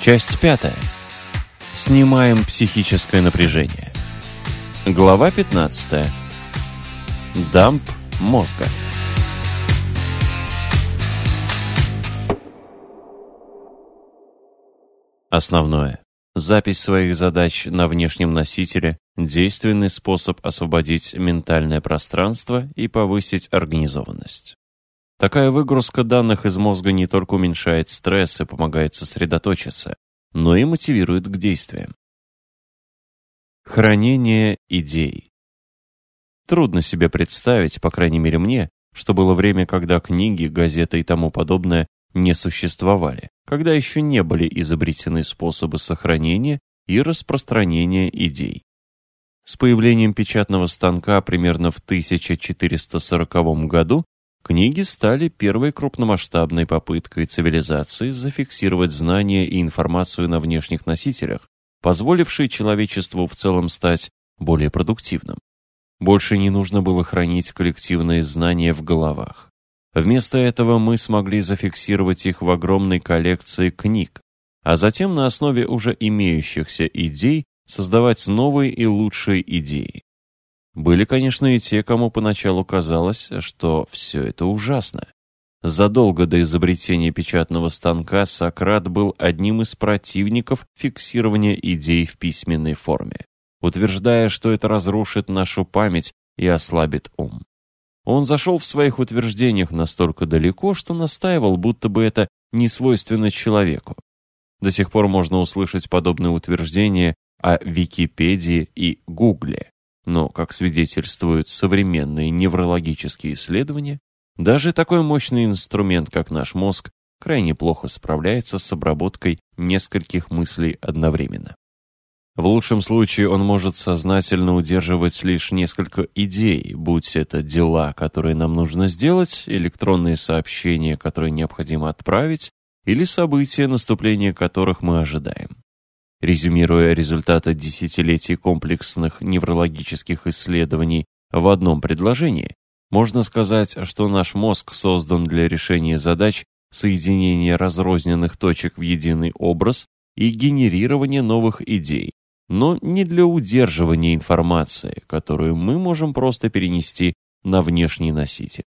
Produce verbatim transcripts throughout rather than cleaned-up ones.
Часть пятая. Снимаем психическое напряжение. Глава пятнадцатая. Дамп мозга. Основное. Запись своих задач на внешнем носителе – действенный способ освободить ментальное пространство и повысить организованность. Такая выгрузка данных из мозга не только уменьшает стресс и помогает сосредоточиться, но и мотивирует к действиям. Хранение идей. Трудно себе представить, по крайней мере мне, что было время, когда книги, газеты и тому подобное не существовали, когда еще не были изобретены способы сохранения и распространения идей. С появлением печатного станка примерно в тысяча четыреста сороковом году книги стали первой крупномасштабной попыткой цивилизации зафиксировать знания и информацию на внешних носителях, позволившей человечеству в целом стать более продуктивным. Больше не нужно было хранить коллективные знания в головах. Вместо этого мы смогли зафиксировать их в огромной коллекции книг, а затем на основе уже имеющихся идей создавать новые и лучшие идеи. Были, конечно, и те, кому поначалу казалось, что все это ужасно. Задолго до изобретения печатного станка Сократ был одним из противников фиксирования идей в письменной форме, утверждая, что это разрушит нашу память и ослабит ум. Он зашел в своих утверждениях настолько далеко, что настаивал, будто бы это не свойственно человеку. До сих пор можно услышать подобные утверждения о Википедии и Гугле. Но, как свидетельствуют современные неврологические исследования, даже такой мощный инструмент, как наш мозг, крайне плохо справляется с обработкой нескольких мыслей одновременно. В лучшем случае он может сознательно удерживать лишь несколько идей, будь это дела, которые нам нужно сделать, электронные сообщения, которые необходимо отправить, или события, наступления которых мы ожидаем. Резюмируя результаты десятилетий комплексных неврологических исследований в одном предложении, можно сказать, что наш мозг создан для решения задач соединения разрозненных точек в единый образ и генерирования новых идей, но не для удерживания информации, которую мы можем просто перенести на внешний носитель.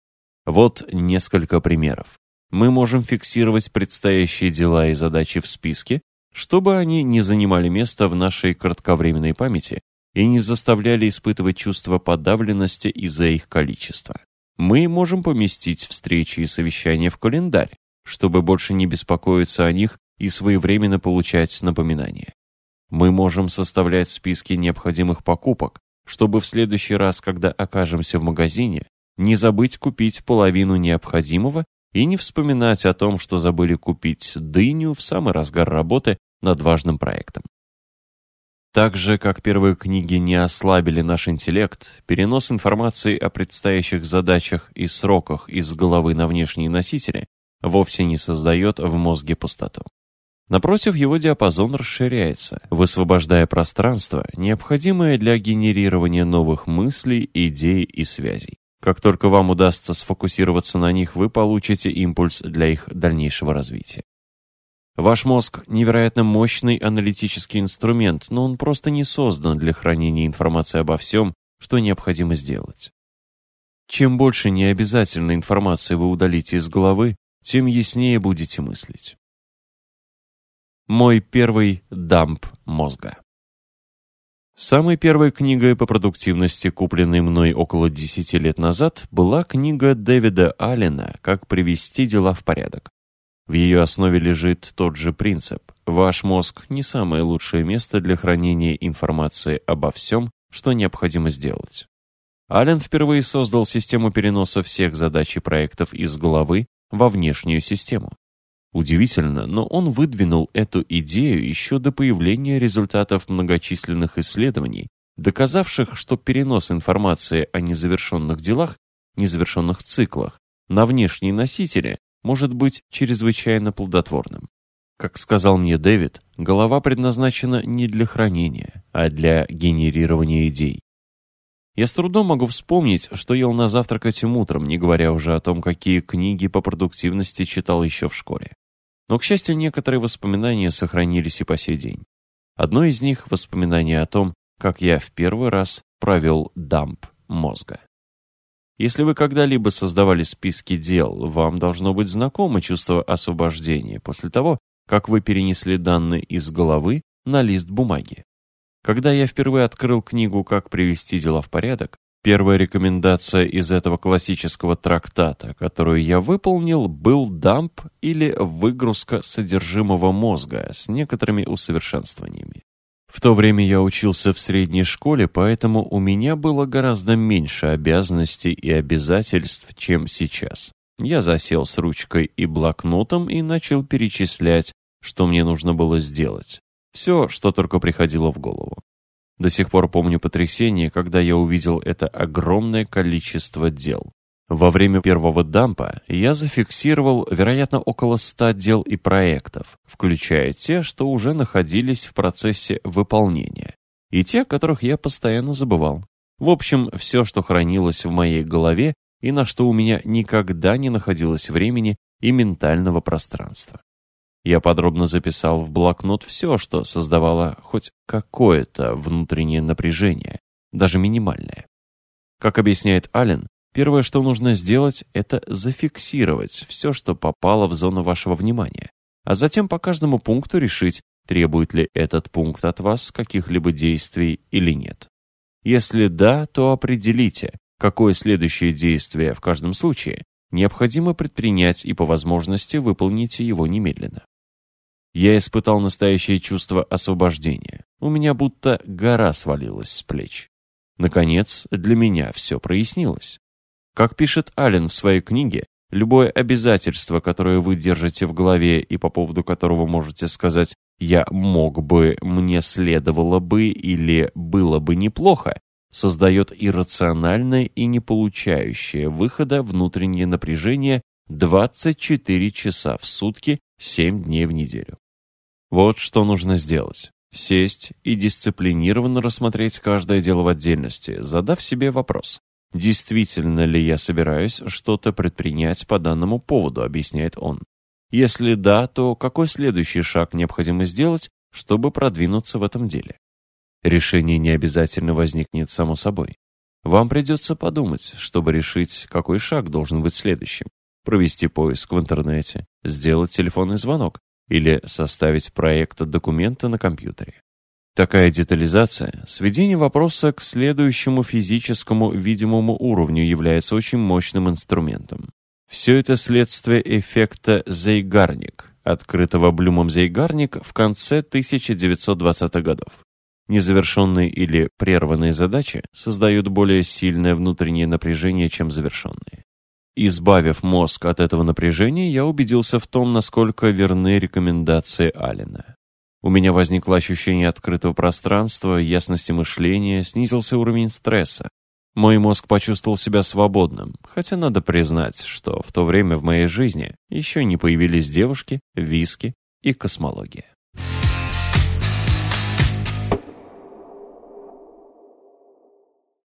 Вот несколько примеров. Мы можем фиксировать предстоящие дела и задачи в списке, чтобы они не занимали место в нашей кратковременной памяти и не заставляли испытывать чувство подавленности из-за их количества. Мы можем поместить встречи и совещания в календарь, чтобы больше не беспокоиться о них и своевременно получать напоминания. Мы можем составлять списки необходимых покупок, чтобы в следующий раз, когда окажемся в магазине, не забыть купить половину необходимого и не вспоминать о том, что забыли купить дыню в самый разгар работы над важным проектом. Так же, как первые книги не ослабили наш интеллект, перенос информации о предстоящих задачах и сроках из головы на внешние носители вовсе не создает в мозге пустоту. Напротив, его диапазон расширяется, высвобождая пространство, необходимое для генерирования новых мыслей, идей и связей. Как только вам удастся сфокусироваться на них, вы получите импульс для их дальнейшего развития. Ваш мозг – невероятно мощный аналитический инструмент, но он просто не создан для хранения информации обо всем, что необходимо сделать. Чем больше необязательной информации вы удалите из головы, тем яснее будете мыслить. Мой первый дамп мозга. Самой первой книгой по продуктивности, купленной мной около десяти лет назад, была книга Дэвида Аллена «Как привести дела в порядок». В ее основе лежит тот же принцип. Ваш мозг не самое лучшее место для хранения информации обо всем, что необходимо сделать. Аллен впервые создал систему переноса всех задач и проектов из головы во внешнюю систему. Удивительно, но он выдвинул эту идею еще до появления результатов многочисленных исследований, доказавших, что перенос информации о незавершенных делах, незавершенных циклах, на внешние носители может быть чрезвычайно плодотворным. Как сказал мне Дэвид, голова предназначена не для хранения, а для генерирования идей. Я с трудом могу вспомнить, что ел на завтрак этим утром, не говоря уже о том, какие книги по продуктивности читал еще в школе. Но, к счастью, некоторые воспоминания сохранились и по сей день. Одно из них — воспоминание о том, как я в первый раз провел дамп мозга. Если вы когда-либо создавали списки дел, вам должно быть знакомо чувство освобождения после того, как вы перенесли данные из головы на лист бумаги. Когда я впервые открыл книгу «Как привести дела в порядок», первая рекомендация из этого классического трактата, которую я выполнил, был дамп или выгрузка содержимого мозга с некоторыми усовершенствованиями. В то время я учился в средней школе, поэтому у меня было гораздо меньше обязанностей и обязательств, чем сейчас. Я засел с ручкой и блокнотом и начал перечислять, что мне нужно было сделать. Все, что только приходило в голову. До сих пор помню потрясение, когда я увидел это огромное количество дел. Во время первого дампа я зафиксировал, вероятно, около ста дел и проектов, включая те, что уже находились в процессе выполнения, и те, о которых я постоянно забывал. В общем, все, что хранилось в моей голове и на что у меня никогда не находилось времени и ментального пространства. Я подробно записал в блокнот все, что создавало хоть какое-то внутреннее напряжение, даже минимальное. Как объясняет Аллен, первое, что нужно сделать, это зафиксировать все, что попало в зону вашего внимания, а затем по каждому пункту решить, требует ли этот пункт от вас каких-либо действий или нет. Если да, то определите, какое следующее действие в каждом случае необходимо предпринять и по возможности выполните его немедленно. Я испытал настоящее чувство освобождения. У меня будто гора свалилась с плеч. Наконец, для меня все прояснилось. Как пишет Аллен в своей книге, любое обязательство, которое вы держите в голове и по поводу которого можете сказать «я мог бы», «мне следовало бы» или «было бы неплохо», создает иррациональное и не получающее выхода внутреннее напряжение двадцать четыре часа в сутки, семь дней в неделю. Вот что нужно сделать. Сесть и дисциплинированно рассмотреть каждое дело в отдельности, задав себе вопрос. Действительно ли я собираюсь что-то предпринять по данному поводу, объясняет он. Если да, то какой следующий шаг необходимо сделать, чтобы продвинуться в этом деле? Решение не обязательно возникнет само собой. Вам придется подумать, чтобы решить, какой шаг должен быть следующим. Провести поиск в интернете, сделать телефонный звонок или составить проект документа на компьютере. Такая детализация, сведение вопроса к следующему физическому видимому уровню является очень мощным инструментом. Все это следствие эффекта Зейгарник, открытого Блюмом Зейгарник в конце тысяча девятьсот двадцатых годов. Незавершенные или прерванные задачи создают более сильное внутреннее напряжение, чем завершенные. Избавив мозг от этого напряжения, я убедился в том, насколько верны рекомендации Аллена. У меня возникло ощущение открытого пространства, ясности мышления, снизился уровень стресса. Мой мозг почувствовал себя свободным, хотя надо признать, что в то время в моей жизни еще не появились девушки, виски и космология.